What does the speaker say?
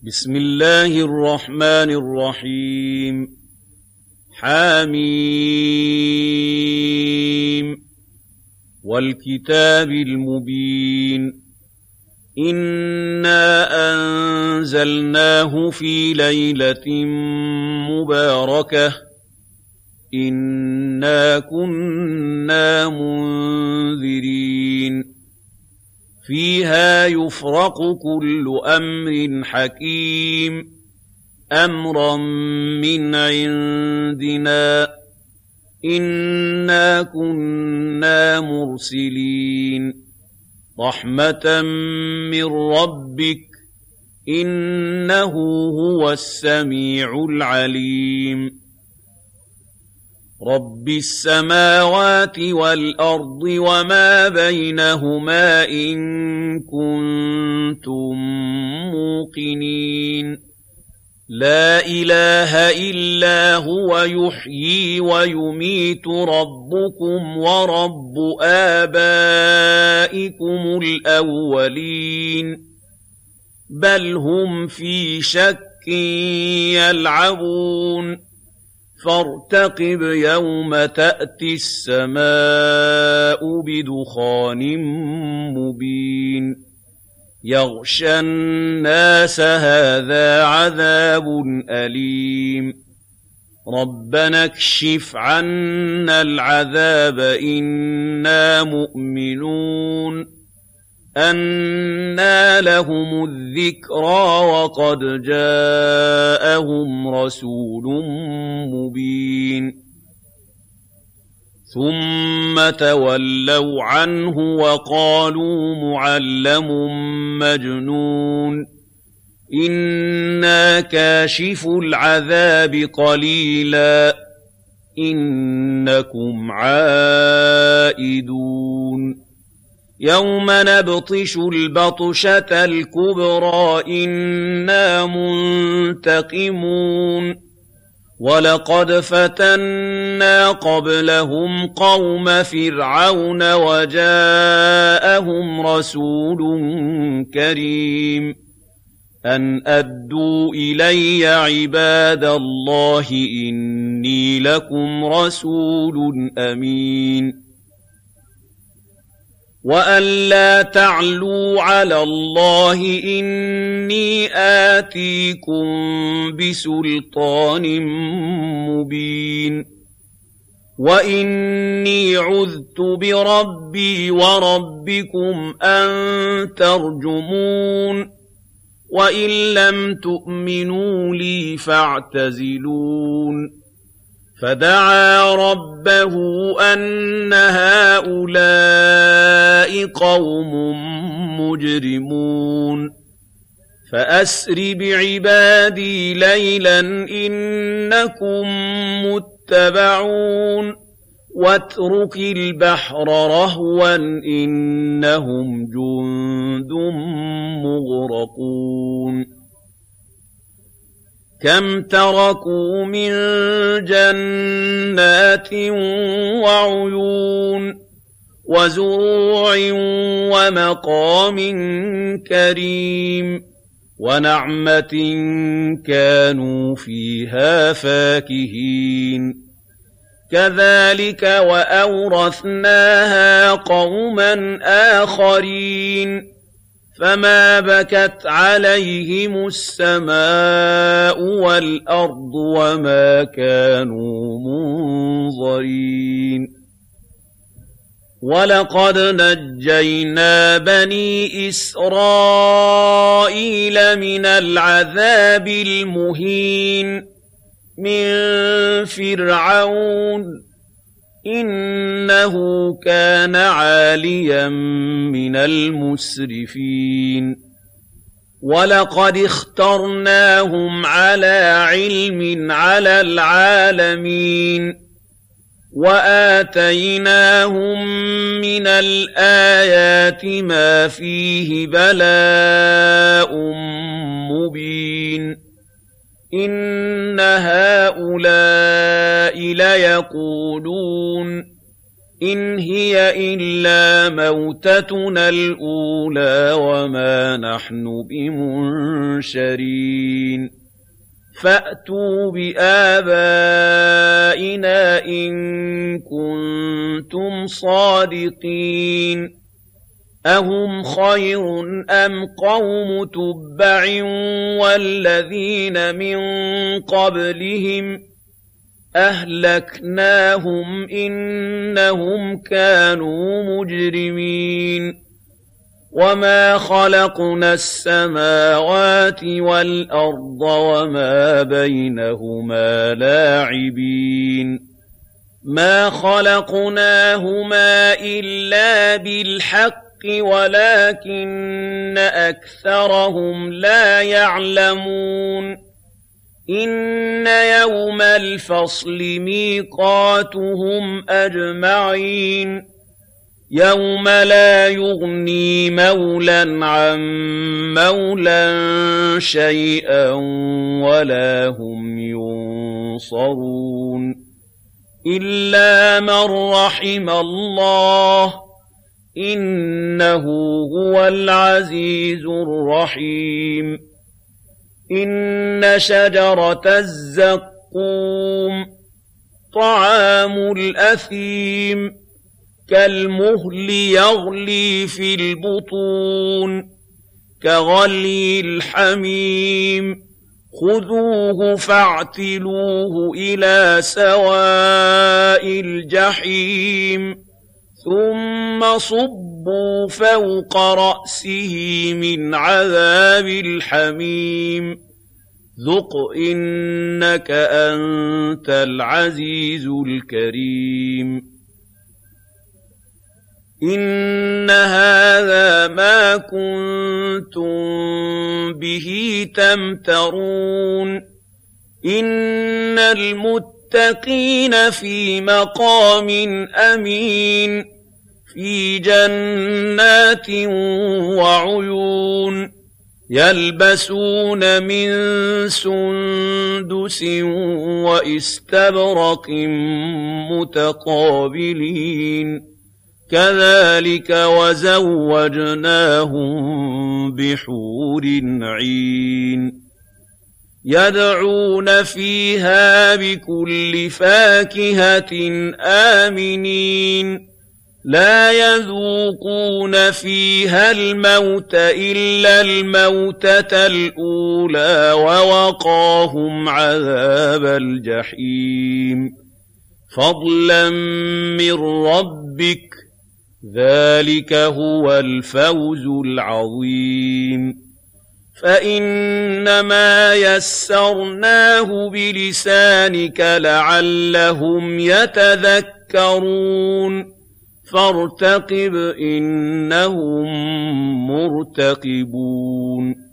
بسم الله الرحمن الرحيم حميم والكتاب المبين إنا أنزلناه في ليلة مباركة إنا كنا منذرين فيها يفرق كل أمر حكيم أمرا من عندنا إنا كنا مرسلين رحمة من ربك إنه هو السميع العليم رب السماوات والأرض وما بينهما إن كنتم موقنين لا إله إلا هو يحيي ويميت ربكم ورب آبائكم الأولين بل هم في شك يلعبون فارتقب يوم تأتي السماء بدخان مبين يغشى الناس هذا عذاب أليم ربنا اكشف عنا العذاب إنا مؤمنون أنى لهم الذكرى وقد جاءهم رسول مبين ثم تولوا عنه وقالوا معلم مجنون إنا كاشف العذاب قليلا إنكم عائدون يوم نبطش البطشة الكبرى إنا منتقمون ولقد فتنا قبلهم قوم فرعون وجاءهم رسول كريم أن أدوا إلي عباد الله إني لكم رسول أمين وأن لا تعلوا على الله إني آتيكم بسلطان مبين وإني عذت بربي وربكم أن ترجمون وإن لم تؤمنوا لي فاعتزلون فدعا ربه أن هؤلاء قوم مجرمون فأسر بعبادي ليلا إنكم متبعون واترك البحر رهوا إنهم جند مغرقون كم تركوا من جنات وعيون وزروع ومقام كريم ونعمة كانوا فيها فاكهين كذلك وأورثناها قوما آخرين فما بكت عليهم السماء والأرض وما كانوا منظرين ولقد نجينا بني إسرائيل من العذاب المهين من فرعون إنه كان عاليا من المسرفين ولقد اخترناهم على علم على العالمين وآتيناهم من الآيات ما فيه بلاء مبين إن هؤلاء ليقولون إِنْ هِيَ إِلَّا مَوْتَتُنَا الْأُولَىٰ وَمَا نَحْنُ بِمُنشَرِينَ فَأْتُوا بِآبَائِنَا إِن كُنتُمْ صَادِقِينَ أَهُمْ خَيْرٌ أَمْ قَوْمُ تُبَّعٍ وَالَّذِينَ مِن قَبْلِهِمْ أَهْلَكْنَاهُمْ إِنَّهُمْ كَانُوا مُجْرِمِينَ وَمَا خَلَقْنَا السَّمَاوَاتِ وَالْأَرْضَ وَمَا بَيْنَهُمَا لَاعِبِينَ مَا خَلَقْنَاهُمَا إِلَّا بِالْحَقِّ وَلَٰكِنَّ أَكْثَرَهُمْ لَا يَعْلَمُونَ إِنَّ يَوْمَ الْفَصْلِ مِيقَاتُهُمْ أَجْمَعِينَ يَوْمَ لَا يُغْنِي مَوْلًى عَن مَّوْلًى شَيْئًا وَلَا هُمْ يُنصَرُونَ إِلَّا مَن رَّحِمَ اللَّهُ إِنَّهُ هُوَ الْعَزِيزُ الرَّحِيمُ إِنَّ شَجَرَتَ الزَّقُّومِ طَعَامُ الْأَثِيمِ كَالْمُهْلِ يَغْلِي في الْبُطُونِ كَغَلْيِ الْحَمِيمِ خُذُوهُ فَاعْتِلُوهُ إِلَىٰ سَوَاءِ الْجَحِيمِ ثُمَّ صُبُّوا فَوْقَ رَأْسِهِ مِنْ عَذَابِ الْحَمِيمِ ذُقْ إِنَّكَ أَنتَ الْعَزِيزُ الْكَرِيمُ إِنَّ هَٰذَا مَا كُنتُم بِهِ تَمْتَرُونَ إِنَّ الْمُتَّقِينَ فِي مَقَامٍ أَمِينٍ فِي جَنَّاتٍ وَعُيُونٍ يَلْبَسُونَ مِن سُندُسٍ وَإِسْتَبْرَقٍ مُّتَقَابِلِينَ كَذَٰلِكَ وَزَوَّجْنَاهُم بِحُورٍ عِينٍ يَدْعُونَ فِيهَا بِكُلِّ فَاكِهَةٍ آمِنِينَ لَا يَذُوقُونَ فِيهَا الْمَوْتَ إِلَّا الْمَوْتَةَ الْأُولَىٰ وَوَقَاهُمْ عَذَابَ الْجَحِيمِ فَضْلًا مِّن رَّبِّكَ ذَٰلِكَ هُوَ الْفَوْزُ الْعَظِيمُ فَإِنَّمَا يَسَّرْنَاهُ بِلِسَانِكَ لَعَلَّهُمْ يَتَذَكَّرُونَ فَارْتَقِبْ إِنَّهُم مُّرْتَقِبُونَ